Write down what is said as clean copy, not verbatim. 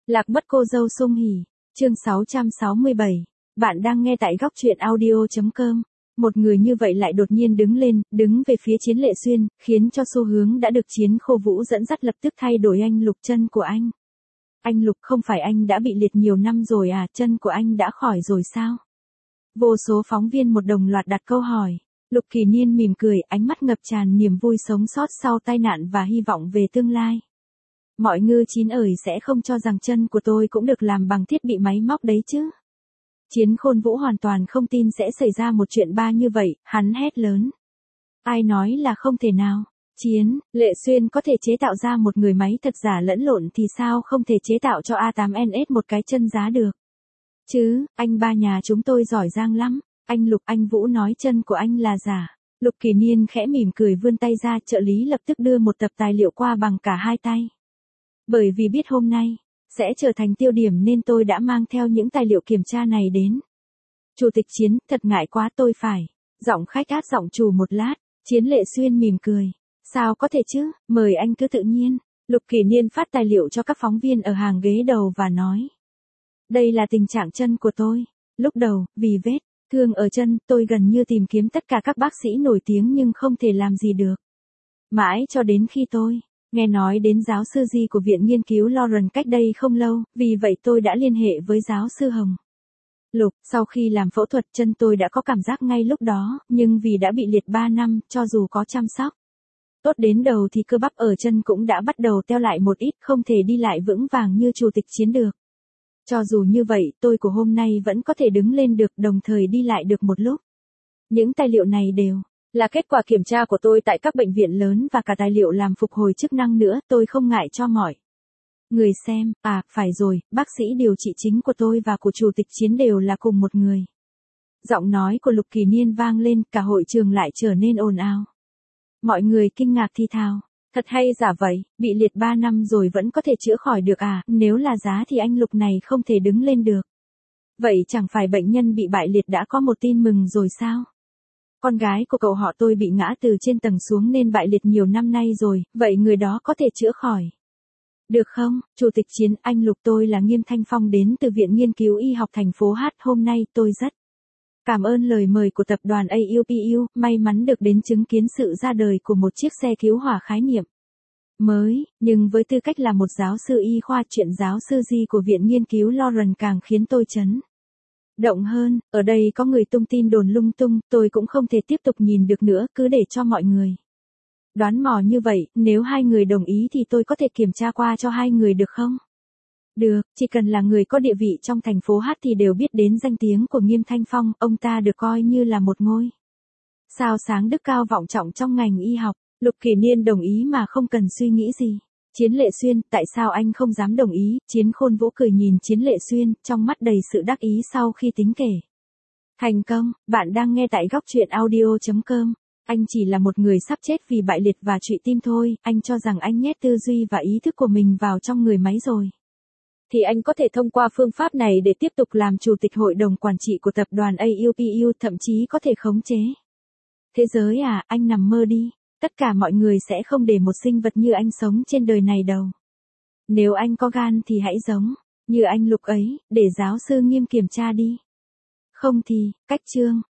Lạc mất cô dâu Sung Hỉ, chương 667. Bạn đang nghe tại góc truyện audio.com. Một người như vậy lại đột nhiên đứng lên, đứng về phía Chiến Lệ Xuyên, khiến cho xu hướng đã được Chiến Khô Vũ dẫn dắt lập tức thay đổi. Anh Lục, chân của anh. Anh Lục, không phải anh đã bị liệt nhiều năm rồi à, chân của anh đã khỏi rồi sao? Vô số phóng viên một đồng loạt đặt câu hỏi. Lục Kỳ Niên mỉm cười, ánh mắt ngập tràn niềm vui sống sót sau tai nạn và hy vọng về tương lai. Mọi ngư chín ởi sẽ không cho rằng chân của tôi cũng được làm bằng thiết bị máy móc đấy chứ. Chiến Khôn Vũ hoàn toàn không tin sẽ xảy ra một chuyện ba như vậy, hắn hét lớn. Ai nói là không thể nào? Chiến Lệ Xuyên có thể chế tạo ra một người máy thật giả lẫn lộn thì sao không thể chế tạo cho A8NS một cái chân giá được? Chứ, anh ba nhà chúng tôi giỏi giang lắm. Anh Lục, anh Vũ nói chân của anh là giả. Lục Kỳ Niên khẽ mỉm cười vươn tay ra, trợ lý lập tức đưa một tập tài liệu qua bằng cả hai tay. Bởi vì biết hôm nay sẽ trở thành tiêu điểm nên tôi đã mang theo những tài liệu kiểm tra này đến. Chủ tịch Chiến, thật ngại quá, tôi phải. Giọng khách át giọng chủ một lát. Chiến Lệ Xuyên mỉm cười. Sao có thể chứ, mời anh cứ tự nhiên. Lục Kỳ Niên phát tài liệu cho các phóng viên ở hàng ghế đầu và nói. Đây là tình trạng chân của tôi. Lúc đầu, vì vết thương ở chân, tôi gần như tìm kiếm tất cả các bác sĩ nổi tiếng nhưng không thể làm gì được. Mãi cho đến khi tôi nghe nói đến giáo sư Di của Viện Nghiên cứu Lawrence cách đây không lâu, vì vậy tôi đã liên hệ với giáo sư Hồng. Lục, sau khi làm phẫu thuật chân tôi đã có cảm giác ngay lúc đó, nhưng vì đã bị liệt 3 năm, cho dù có chăm sóc tốt đến đầu thì cơ bắp ở chân cũng đã bắt đầu teo lại một ít, không thể đi lại vững vàng như Chủ tịch Chiến được. Cho dù như vậy, tôi của hôm nay vẫn có thể đứng lên được, đồng thời đi lại được một lúc. Những tài liệu này đều là kết quả kiểm tra của tôi tại các bệnh viện lớn và cả tài liệu làm phục hồi chức năng nữa, tôi không ngại cho mọi người xem. À, phải rồi, bác sĩ điều trị chính của tôi và của Chủ tịch Chiến đều là cùng một người. Giọng nói của Lục Kỳ Niên vang lên, cả hội trường lại trở nên ồn ào. Mọi người kinh ngạc thì thào. Thật hay giả vậy, bị liệt 3 năm rồi vẫn có thể chữa khỏi được à, nếu là giá thì anh Lục này không thể đứng lên được. Vậy chẳng phải bệnh nhân bị bại liệt đã có một tin mừng rồi sao? Con gái của cậu họ tôi bị ngã từ trên tầng xuống nên bại liệt nhiều năm nay rồi, vậy người đó có thể chữa khỏi được không? Chủ tịch Chiến, anh Lục, tôi là Nghiêm Thanh Phong đến từ Viện Nghiên cứu Y học thành phố H. Hôm nay tôi rất cảm ơn lời mời của tập đoàn AUPU, may mắn được đến chứng kiến sự ra đời của một chiếc xe cứu hỏa khái niệm mới, nhưng với tư cách là một giáo sư y khoa, chuyện giáo sư Di của Viện Nghiên cứu Lawrence càng khiến tôi chấn động hơn. Ở đây có người tung tin đồn lung tung, tôi cũng không thể tiếp tục nhìn được nữa, cứ để cho mọi người đoán mò như vậy, nếu hai người đồng ý thì tôi có thể kiểm tra qua cho hai người được không? Được, chỉ cần là người có địa vị trong thành phố H thì đều biết đến danh tiếng của Nghiêm Thanh Phong, ông ta được coi như là một ngôi sao sáng đức cao vọng trọng trong ngành y học. Lục Kỳ Niên đồng ý mà không cần suy nghĩ gì. Chiến Lệ Xuyên, tại sao anh không dám đồng ý? Chiến Khôn Vũ cười nhìn Chiến Lệ Xuyên, trong mắt đầy sự đắc ý sau khi tính kể thành công. Bạn đang nghe tại góc truyện audio.com. Anh chỉ là một người sắp chết vì bại liệt và trụy tim thôi, anh cho rằng anh nhét tư duy và ý thức của mình vào trong người máy rồi. Thì anh có thể thông qua phương pháp này để tiếp tục làm chủ tịch hội đồng quản trị của tập đoàn AUPU, thậm chí có thể khống chế thế giới à, anh nằm mơ đi. Tất cả mọi người sẽ không để một sinh vật như anh sống trên đời này đâu. Nếu anh có gan thì hãy giống như anh Lục ấy, để giáo sư Nghiêm kiểm tra đi. Không thì, cách chương.